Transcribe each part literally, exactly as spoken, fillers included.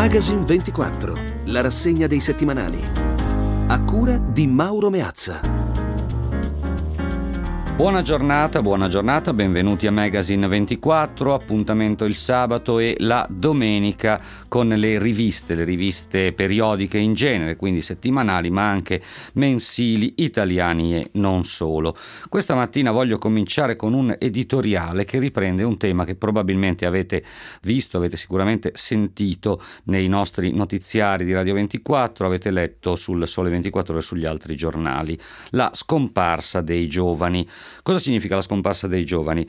Magazine ventiquattro, la rassegna dei settimanali. A cura di Mauro Meazza. Buona giornata, buona giornata, benvenuti a Magazine ventiquattro, appuntamento il sabato e la domenica con le riviste, le riviste periodiche in genere, quindi settimanali ma anche mensili, italiani e non solo. Questa mattina voglio cominciare con un editoriale che riprende un tema che probabilmente avete visto, avete sicuramente sentito nei nostri notiziari di Radio ventiquattro, avete letto sul Sole ventiquattro Ore e sugli altri giornali, la scomparsa dei giovani. Cosa significa la scomparsa dei giovani?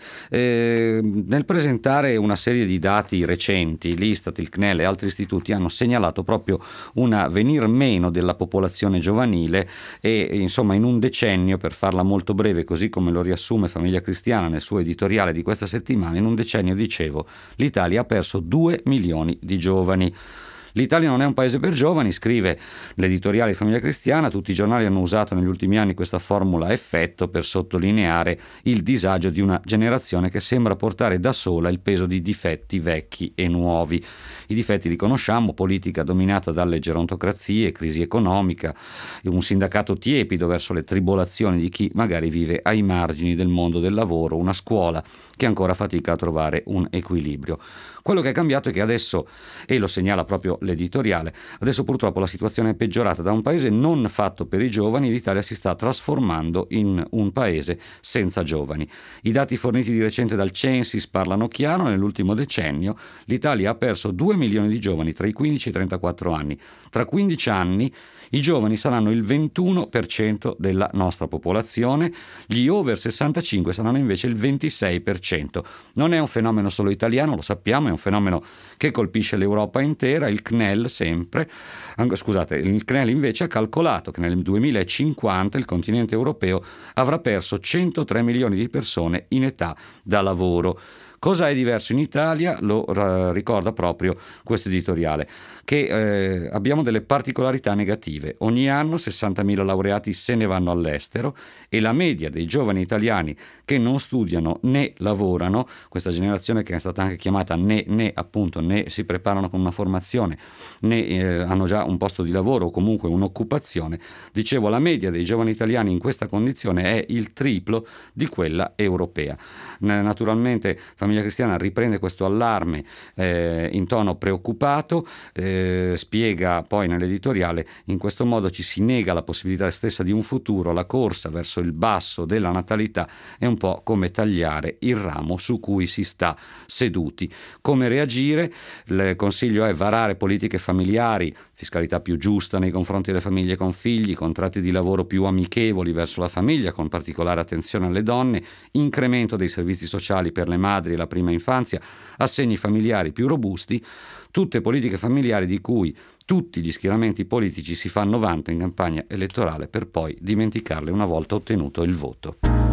Eh, nel presentare una serie di dati recenti, l'Istat, il C N E L e altri istituti hanno segnalato proprio un venir meno della popolazione giovanile e insomma in un decennio, per farla molto breve, così come lo riassume Famiglia Cristiana nel suo editoriale di questa settimana, in un decennio, dicevo, l'Italia ha perso due milioni di giovani. L'Italia non è un paese per giovani, scrive l'editoriale di Famiglia Cristiana. Tutti i giornali hanno usato negli ultimi anni questa formula a effetto per sottolineare il disagio di una generazione che sembra portare da sola il peso di difetti vecchi e nuovi. I difetti li conosciamo: politica dominata dalle gerontocrazie, crisi economica, un sindacato tiepido verso le tribolazioni di chi magari vive ai margini del mondo del lavoro, una scuola che ancora fatica a trovare un equilibrio. Quello che è cambiato è che adesso, e lo segnala proprio l'editoriale, adesso purtroppo la situazione è peggiorata. Da un paese non fatto per i giovani, l'Italia si sta trasformando in un paese senza giovani. I dati forniti di recente dal Censis parlano chiaro: nell'ultimo decennio l'Italia ha perso due milioni di giovani tra i quindici e i trentaquattro anni. Tra quindici anni i giovani saranno il ventuno per cento della nostra popolazione, gli over sessantacinque saranno invece il ventisei per cento. Non è un fenomeno solo italiano, lo sappiamo, è un fenomeno che colpisce l'Europa intera. Il C N E L sempre, scusate, il C N E L invece ha calcolato che nel duemilacinquanta il continente europeo avrà perso centotré milioni di persone in età da lavoro. Cosa è diverso in Italia? Lo r- ricorda proprio questo editoriale, che eh, abbiamo delle particolarità negative. Ogni anno sessantamila laureati se ne vanno all'estero e la media dei giovani italiani che non studiano né lavorano, questa generazione che è stata anche chiamata né, né appunto, né si preparano con una formazione, né eh, hanno già un posto di lavoro o comunque un'occupazione, dicevo, la media dei giovani italiani in questa condizione è il triplo di quella europea. Naturalmente Famiglia Cristiana riprende questo allarme eh, in tono preoccupato, eh, spiega poi nell'editoriale: in questo modo ci si nega la possibilità stessa di un futuro, la corsa verso il basso della natalità è un po' come tagliare il ramo su cui si sta seduti. Come reagire? Il consiglio è varare politiche familiari, fiscalità più giusta nei confronti delle famiglie con figli, contratti di lavoro più amichevoli verso la famiglia con particolare attenzione alle donne, incremento dei servizi sociali per le madri e la prima infanzia, assegni familiari più robusti, tutte politiche familiari di cui tutti gli schieramenti politici si fanno vanto in campagna elettorale per poi dimenticarle una volta ottenuto il voto.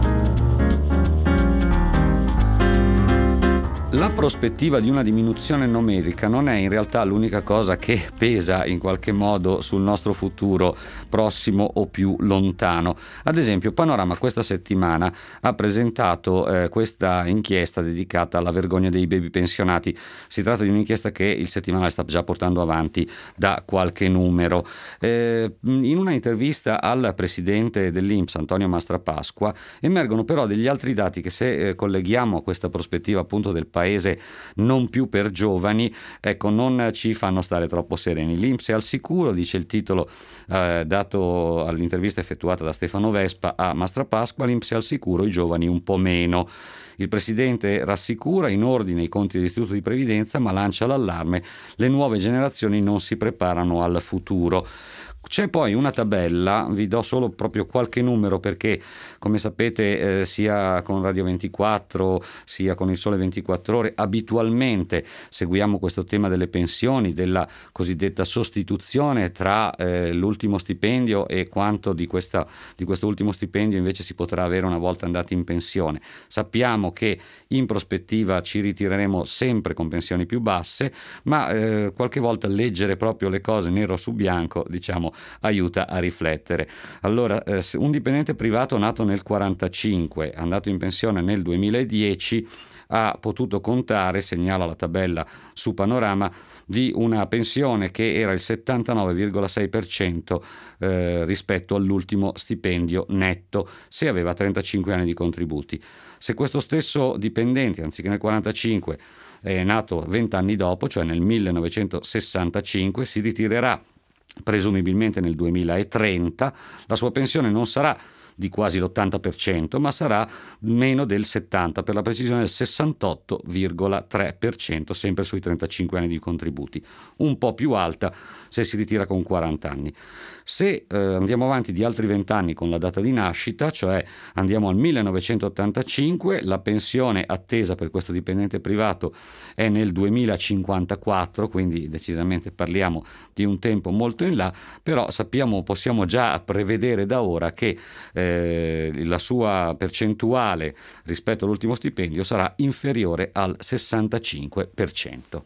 La prospettiva di una diminuzione numerica non è in realtà l'unica cosa che pesa in qualche modo sul nostro futuro prossimo o più lontano. Ad esempio, Panorama questa settimana ha presentato eh, questa inchiesta dedicata alla vergogna dei baby pensionati. Si tratta di un'inchiesta che il settimanale sta già portando avanti da qualche numero. Eh, in una intervista al presidente dell'I N P S, Antonio Mastrapasqua, emergono però degli altri dati che, se eh, colleghiamo a questa prospettiva appunto del paese non più per giovani, ecco, non ci fanno stare troppo sereni. L'I N P S è al sicuro, dice il titolo eh, dato all'intervista effettuata da Stefano Vespa a Mastrapasqua: l'I N P S è al sicuro, i giovani un po' meno. Il presidente rassicura in ordine i conti dell'Istituto di Previdenza, ma lancia l'allarme: le nuove generazioni non si preparano al futuro. C'è poi una tabella, vi do solo proprio qualche numero perché, come sapete, eh, sia con Radio ventiquattro sia con il Sole ventiquattro Ore abitualmente seguiamo questo tema delle pensioni, della cosiddetta sostituzione tra eh, l'ultimo stipendio e quanto di, questa, di questo ultimo stipendio invece si potrà avere una volta andati in pensione. Sappiamo che in prospettiva ci ritireremo sempre con pensioni più basse, ma eh, qualche volta leggere proprio le cose nero su bianco, diciamo, aiuta a riflettere. Allora, eh, un dipendente privato nato nel quarantacinque, andato in pensione nel duemiladieci, ha potuto contare, segnala la tabella su Panorama, di una pensione che era il settantanove virgola sei per cento eh, rispetto all'ultimo stipendio netto, se aveva trentacinque anni di contributi. Se questo stesso dipendente, anziché nel quarantacinque, è nato venti anni dopo, cioè nel millenovecentosessantacinque, si ritirerà presumibilmente nel duemilatrenta, la sua pensione non sarà di quasi l'ottanta per cento, ma sarà meno del settanta, per la precisione del sessantotto virgola tre per cento, sempre sui trentacinque anni di contributi, un po' più alta se si ritira con quaranta anni. Se eh, andiamo avanti di altri venti anni con la data di nascita, cioè andiamo al millenovecentottantacinque, la pensione attesa per questo dipendente privato è nel duemilacinquantaquattro, quindi decisamente parliamo di un tempo molto in là, però sappiamo, possiamo già prevedere da ora che eh, la sua percentuale rispetto all'ultimo stipendio sarà inferiore al sessantacinque per cento.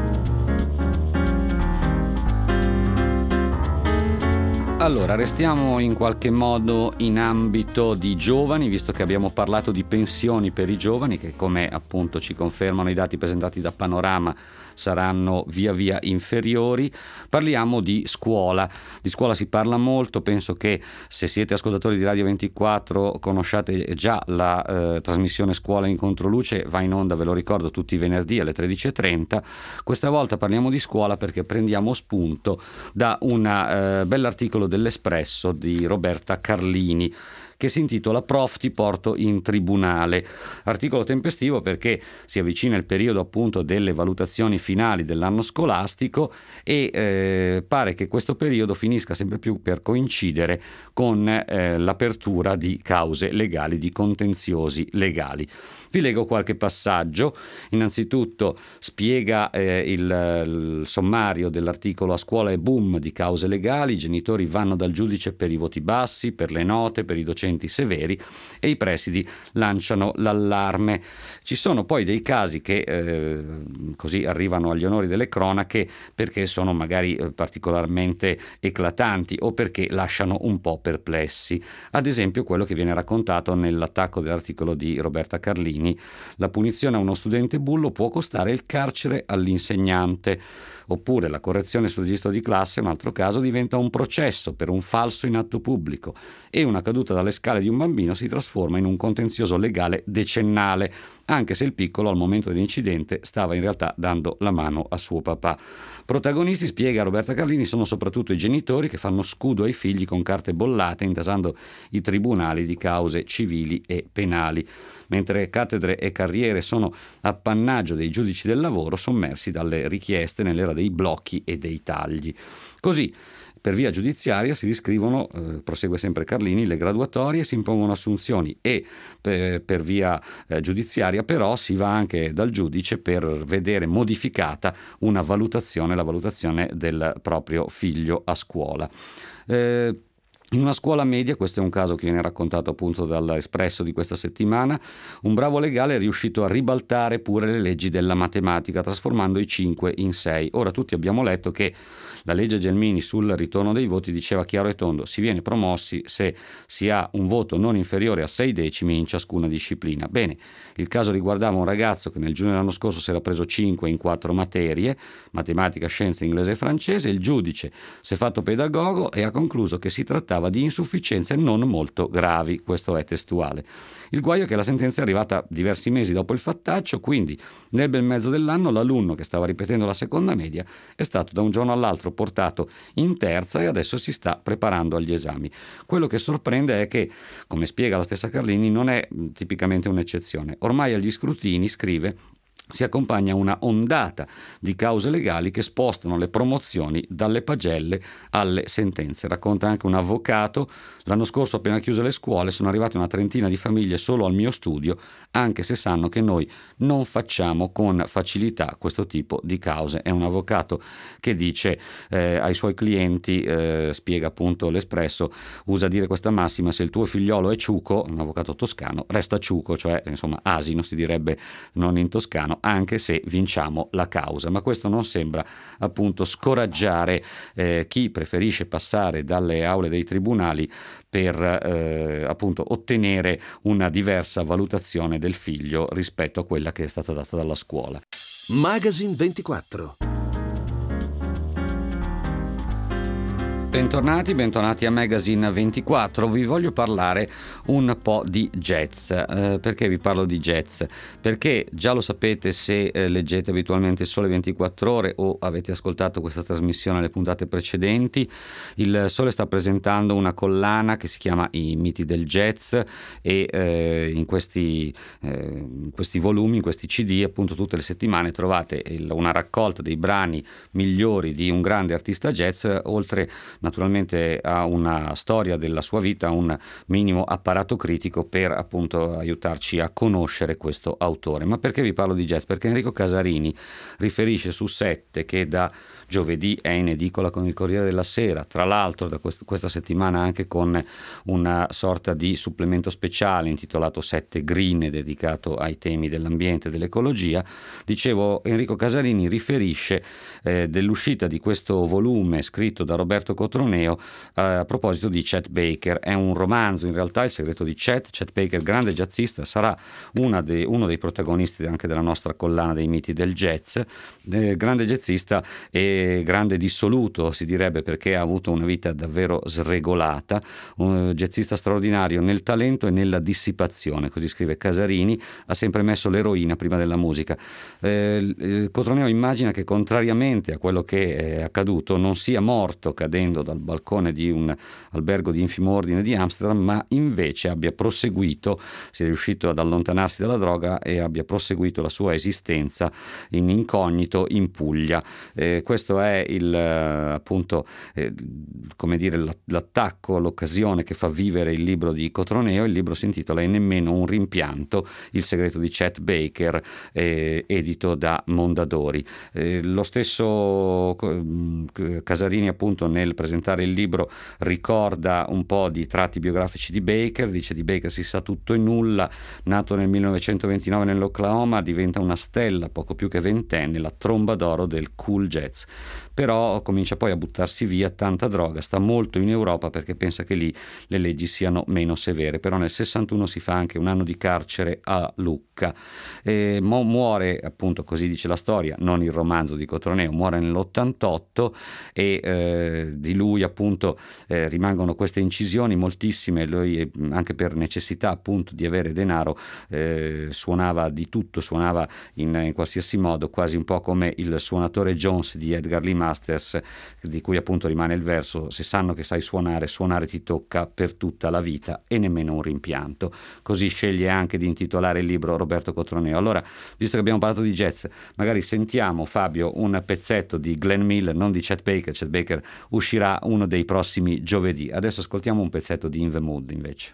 Allora, restiamo in qualche modo in ambito di giovani, visto che abbiamo parlato di pensioni per i giovani, che come appunto ci confermano i dati presentati da Panorama saranno via via inferiori. Parliamo di scuola. Di scuola si parla molto, penso che se siete ascoltatori di Radio ventiquattro conosciate già la eh, trasmissione Scuola in Controluce, va in onda, ve lo ricordo, tutti i venerdì alle tredici e trenta. Questa volta parliamo di scuola perché prendiamo spunto da un eh, bell'articolo dell'Espresso di Roberta Carlini, che si intitola "Prof ti porto in tribunale". Articolo tempestivo perché si avvicina il periodo appunto delle valutazioni finali dell'anno scolastico e eh, pare che questo periodo finisca sempre più per coincidere con eh, l'apertura di cause legali, di contenziosi legali. Vi leggo qualche passaggio. Innanzitutto spiega eh, il, il sommario dell'articolo: "A scuola è boom di cause legali, i genitori vanno dal giudice per i voti bassi, per le note, per i docenti severi e i presidi lanciano l'allarme". Ci sono poi dei casi che eh, così arrivano agli onori delle cronache perché sono magari eh, particolarmente eclatanti o perché lasciano un po' perplessi. Ad esempio quello che viene raccontato nell'attacco dell'articolo di Roberta Carlini: la punizione a uno studente bullo può costare il carcere all'insegnante. Oppure la correzione sul registro di classe, un altro caso, diventa un processo per un falso in atto pubblico e una caduta dalle scale di un bambino si trasforma in un contenzioso legale decennale, anche se il piccolo al momento dell'incidente stava in realtà dando la mano a suo papà. Protagonisti, spiega Roberta Carlini, sono soprattutto i genitori che fanno scudo ai figli con carte bollate, intasando i tribunali di cause civili e penali, mentre cattedre e carriere sono appannaggio dei giudici del lavoro, sommersi dalle richieste nell'era dei blocchi e dei tagli. Così, per via giudiziaria si riscrivono, eh, prosegue sempre Carlini, le graduatorie, si impongono assunzioni e per, per via eh, giudiziaria però si va anche dal giudice per vedere modificata una valutazione, la valutazione del proprio figlio a scuola. Eh, In una scuola media, questo è un caso che viene raccontato appunto dall'Espresso di questa settimana, un bravo legale è riuscito a ribaltare pure le leggi della matematica, trasformando i cinque in sei. Ora tutti abbiamo letto che la legge Gelmini sul ritorno dei voti diceva chiaro e tondo: si viene promossi se si ha un voto non inferiore a sei decimi in ciascuna disciplina. Bene, il caso riguardava un ragazzo che nel giugno dell'anno scorso si era preso cinque in quattro materie, matematica, scienze, inglese e francese. Il giudice si è fatto pedagogo e ha concluso che si trattava di insufficienze non molto gravi, questo è testuale. Il guaio è che la sentenza è arrivata diversi mesi dopo il fattaccio, quindi nel bel mezzo dell'anno l'alunno che stava ripetendo la seconda media è stato da un giorno all'altro portato in terza e adesso si sta preparando agli esami. Quello che sorprende è che, come spiega la stessa Carlini, non è tipicamente un'eccezione. Ormai agli scrutini, scrive, si accompagna una ondata di cause legali che spostano le promozioni dalle pagelle alle sentenze. Racconta anche un avvocato: l'anno scorso, appena chiuse le scuole, sono arrivate una trentina di famiglie solo al mio studio, anche se sanno che noi non facciamo con facilità questo tipo di cause. È un avvocato che dice eh, ai suoi clienti, eh, spiega appunto l'Espresso, usa dire questa massima: se il tuo figliolo è ciuco, un avvocato toscano, resta ciuco, cioè insomma asino si direbbe non in toscano, governo anche se vinciamo la causa, ma questo non sembra appunto scoraggiare eh, chi preferisce passare dalle aule dei tribunali per eh, appunto ottenere una diversa valutazione del figlio rispetto a quella che è stata data dalla scuola. Magazine ventiquattro. Bentornati, bentornati a Magazine ventiquattro. Vi voglio parlare un po' di jazz. Eh, perché vi parlo di jazz? Perché già lo sapete se eh, leggete abitualmente il Sole ventiquattro Ore o avete ascoltato questa trasmissione alle puntate precedenti, il Sole sta presentando una collana che si chiama I miti del jazz e eh, in, questi, eh, in questi volumi, in questi C D, appunto tutte le settimane trovate il, una raccolta dei brani migliori di un grande artista jazz, oltre naturalmente ha una storia della sua vita, un minimo apparato critico per appunto aiutarci a conoscere questo autore. Ma perché vi parlo di jazz? Perché Enrico Casarini riferisce su Sette che da giovedì è in edicola con il Corriere della Sera, tra l'altro da quest- questa settimana anche con una sorta di supplemento speciale intitolato Sette Green, dedicato ai temi dell'ambiente e dell'ecologia. Dicevo, Enrico Casarini riferisce eh, dell'uscita di questo volume scritto da Roberto Cotroneo eh, a proposito di Chet Baker. È un romanzo, in realtà, Il segreto di Chet. Chet Baker, grande jazzista, sarà una de- uno dei protagonisti anche della nostra collana dei miti del jazz, eh, grande jazzista e grande dissoluto, si direbbe, perché ha avuto una vita davvero sregolata, un jazzista straordinario nel talento e nella dissipazione, così scrive Casarini. Ha sempre messo l'eroina prima della musica. eh, Cotroneo immagina che, contrariamente a quello che è accaduto, non sia morto cadendo dal balcone di un albergo di infimo ordine di Amsterdam, ma invece abbia proseguito, sia riuscito ad allontanarsi dalla droga e abbia proseguito la sua esistenza in incognito in Puglia. Eh, questo è il appunto eh, come dire l'attacco, l'occasione che fa vivere il libro di Cotroneo. Il libro si intitola E nemmeno un rimpianto, il segreto di Chet Baker, eh, edito da Mondadori. Eh, lo stesso eh, Casarini appunto nel presentare il libro ricorda un po' di tratti biografici di Baker. Dice: di Baker si sa tutto e nulla, nato nel millenovecentoventinove nell'Oklahoma, diventa una stella poco più che ventenne, la tromba d'oro del cool jazz. Però comincia poi a buttarsi via, tanta droga, sta molto in Europa perché pensa che lì le leggi siano meno severe. Però nel sessantuno si fa anche un anno di carcere a Lucca e mu- muore, appunto, così dice la storia, non il romanzo di Cotroneo, muore nell'ottantotto e eh, di lui appunto eh, rimangono queste incisioni moltissime. Lui, anche per necessità appunto di avere denaro, eh, suonava di tutto, suonava in, in qualsiasi modo, quasi un po' come il suonatore Jones di Edgar Lee Masters, di cui appunto rimane il verso: se sanno che sai suonare, suonare ti tocca per tutta la vita e nemmeno un rimpianto. Così sceglie anche di intitolare il libro Roberto Cotroneo. Allora, visto che abbiamo parlato di jazz, magari sentiamo, Fabio, un pezzetto di Glenn Miller, non di Chet Baker. Chet Baker uscirà uno dei prossimi giovedì. Adesso ascoltiamo un pezzetto di In the Mood invece.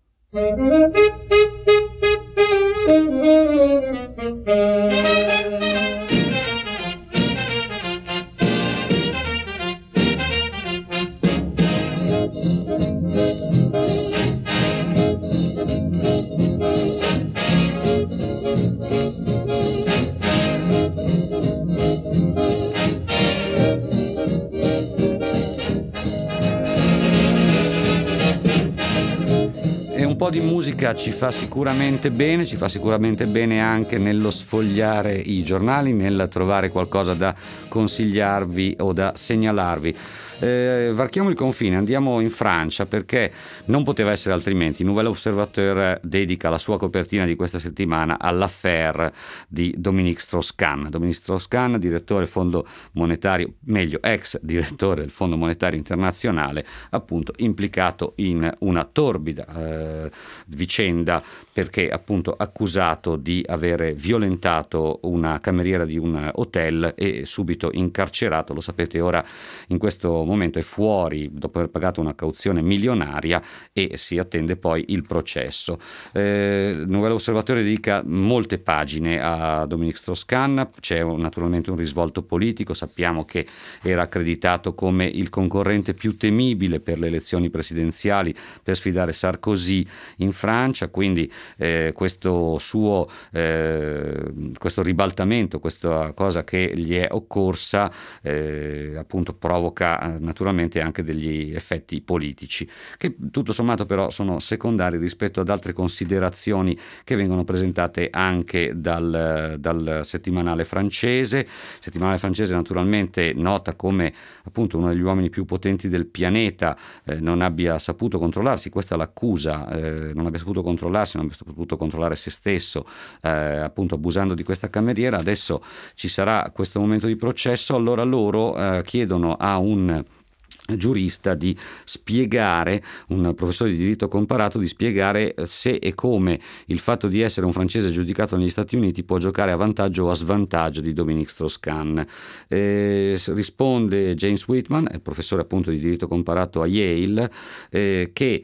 Un po' di musica ci fa sicuramente bene, ci fa sicuramente bene anche nello sfogliare i giornali, nel trovare qualcosa da consigliarvi o da segnalarvi. Eh, varchiamo il confine, andiamo in Francia, perché non poteva essere altrimenti. Nouvel Observateur dedica la sua copertina di questa settimana all'affaire di Dominique Strauss-Kahn. Dominique Strauss-Kahn, direttore del Fondo Monetario, meglio ex direttore del Fondo Monetario Internazionale, appunto implicato in una torbida eh, vicenda, perché appunto accusato di avere violentato una cameriera di un hotel e subito incarcerato. Lo sapete, ora in questo momento è fuori dopo aver pagato una cauzione milionaria e si attende poi il processo. Eh, Nouvel Osservatore dedica molte pagine a Dominique Strauss-Kahn. C'è un, naturalmente un risvolto politico. Sappiamo che era accreditato come il concorrente più temibile per le elezioni presidenziali per sfidare Sarkozy in Francia, quindi eh, questo suo eh, questo ribaltamento, questa cosa che gli è occorsa eh, appunto provoca eh, naturalmente anche degli effetti politici che tutto sommato però sono secondari rispetto ad altre considerazioni che vengono presentate anche dal, dal settimanale francese. Il settimanale francese naturalmente nota come appunto uno degli uomini più potenti del pianeta eh, non abbia saputo controllarsi, questa è l'accusa, eh, non abbia saputo controllarsi, non abbia saputo controllare se stesso, eh, appunto abusando di questa cameriera. Adesso ci sarà questo momento di processo, allora loro eh, chiedono a un giurista di spiegare, un professore di diritto comparato, di spiegare se e come il fatto di essere un francese giudicato negli Stati Uniti può giocare a vantaggio o a svantaggio di Dominique Strauss-Kahn. Eh, risponde James Whitman, è professore appunto di diritto comparato a Yale, eh, che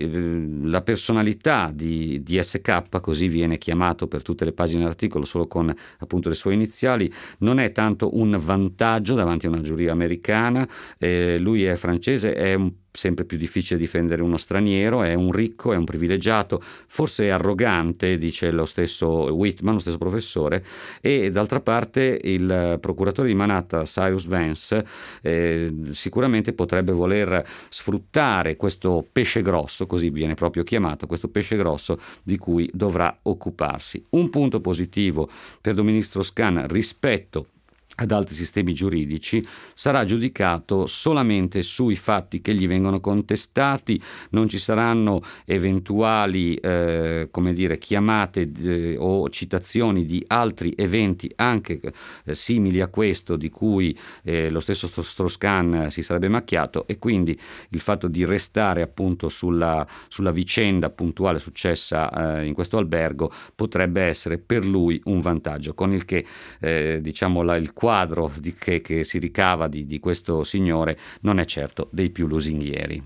la personalità di D S K, così viene chiamato per tutte le pagine dell'articolo solo con appunto le sue iniziali, non è tanto un vantaggio davanti a una giuria americana. Eh, lui è francese, è un sempre più difficile difendere uno straniero, è un ricco, è un privilegiato, forse è arrogante, dice lo stesso Whitman, lo stesso professore, e d'altra parte il procuratore di Manhattan, Cyrus Vance, eh, sicuramente potrebbe voler sfruttare questo pesce grosso, così viene proprio chiamato, questo pesce grosso di cui dovrà occuparsi. Un punto positivo per Dominique Strauss-Kahn rispetto ad altri sistemi giuridici: sarà giudicato solamente sui fatti che gli vengono contestati, non ci saranno eventuali eh, come dire chiamate eh, o citazioni di altri eventi anche eh, simili a questo di cui eh, lo stesso Strauss-Kahn si sarebbe macchiato, e quindi il fatto di restare appunto sulla, sulla vicenda puntuale successa eh, in questo albergo potrebbe essere per lui un vantaggio, con il che eh, diciamo la, il quadro di che, che si ricava di, di questo signore non è certo dei più lusinghieri.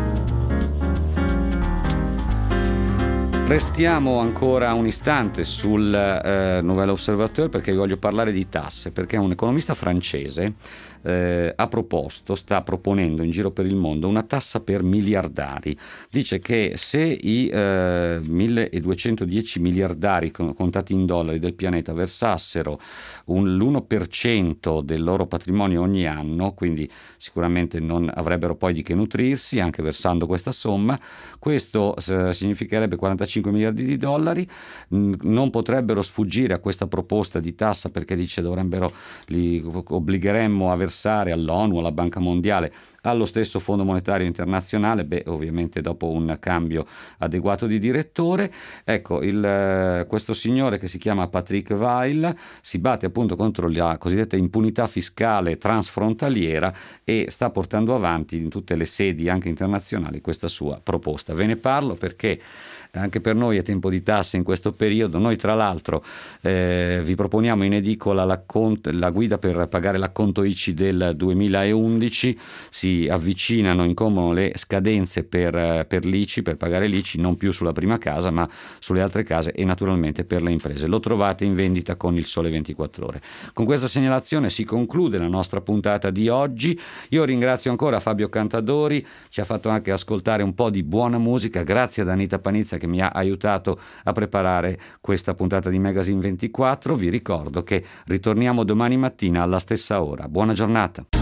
Restiamo ancora un istante sul eh, Nouvel Observateur, perché vi voglio parlare di tasse, perché un economista francese eh, ha proposto, sta proponendo in giro per il mondo una tassa per miliardari. Dice che se i eh, milleduecentodieci miliardari contati in dollari del pianeta versassero un, l'uno per cento del loro patrimonio ogni anno, quindi sicuramente non avrebbero poi di che nutrirsi anche versando questa somma, questo eh, significherebbe quarantacinque miliardi di dollari. Non potrebbero sfuggire a questa proposta di tassa, perché dice dovrebbero, li obbligheremmo a versare all'ONU, alla Banca Mondiale, allo stesso Fondo Monetario Internazionale, beh ovviamente dopo un cambio adeguato di direttore. Ecco, il, questo signore che si chiama Patrick Weil si batte appunto contro la cosiddetta impunità fiscale transfrontaliera e sta portando avanti in tutte le sedi anche internazionali questa sua proposta. Ve ne parlo perché anche per noi è tempo di tasse in questo periodo. Noi tra l'altro eh, vi proponiamo in edicola la guida per pagare l'acconto I C I del duemilaundici. Si avvicinano, incombono le scadenze per, per l'I C I, per pagare l'I C I, non più sulla prima casa ma sulle altre case e naturalmente per le imprese. Lo trovate in vendita con il Sole ventiquattro Ore. Con questa segnalazione si conclude la nostra puntata di oggi. Io ringrazio ancora Fabio Cantadori, ci ha fatto anche ascoltare un po' di buona musica, grazie ad Anita Panizza che mi ha aiutato a preparare questa puntata di Magazine ventiquattro. Vi ricordo che ritorniamo domani mattina alla stessa ora. Buona giornata.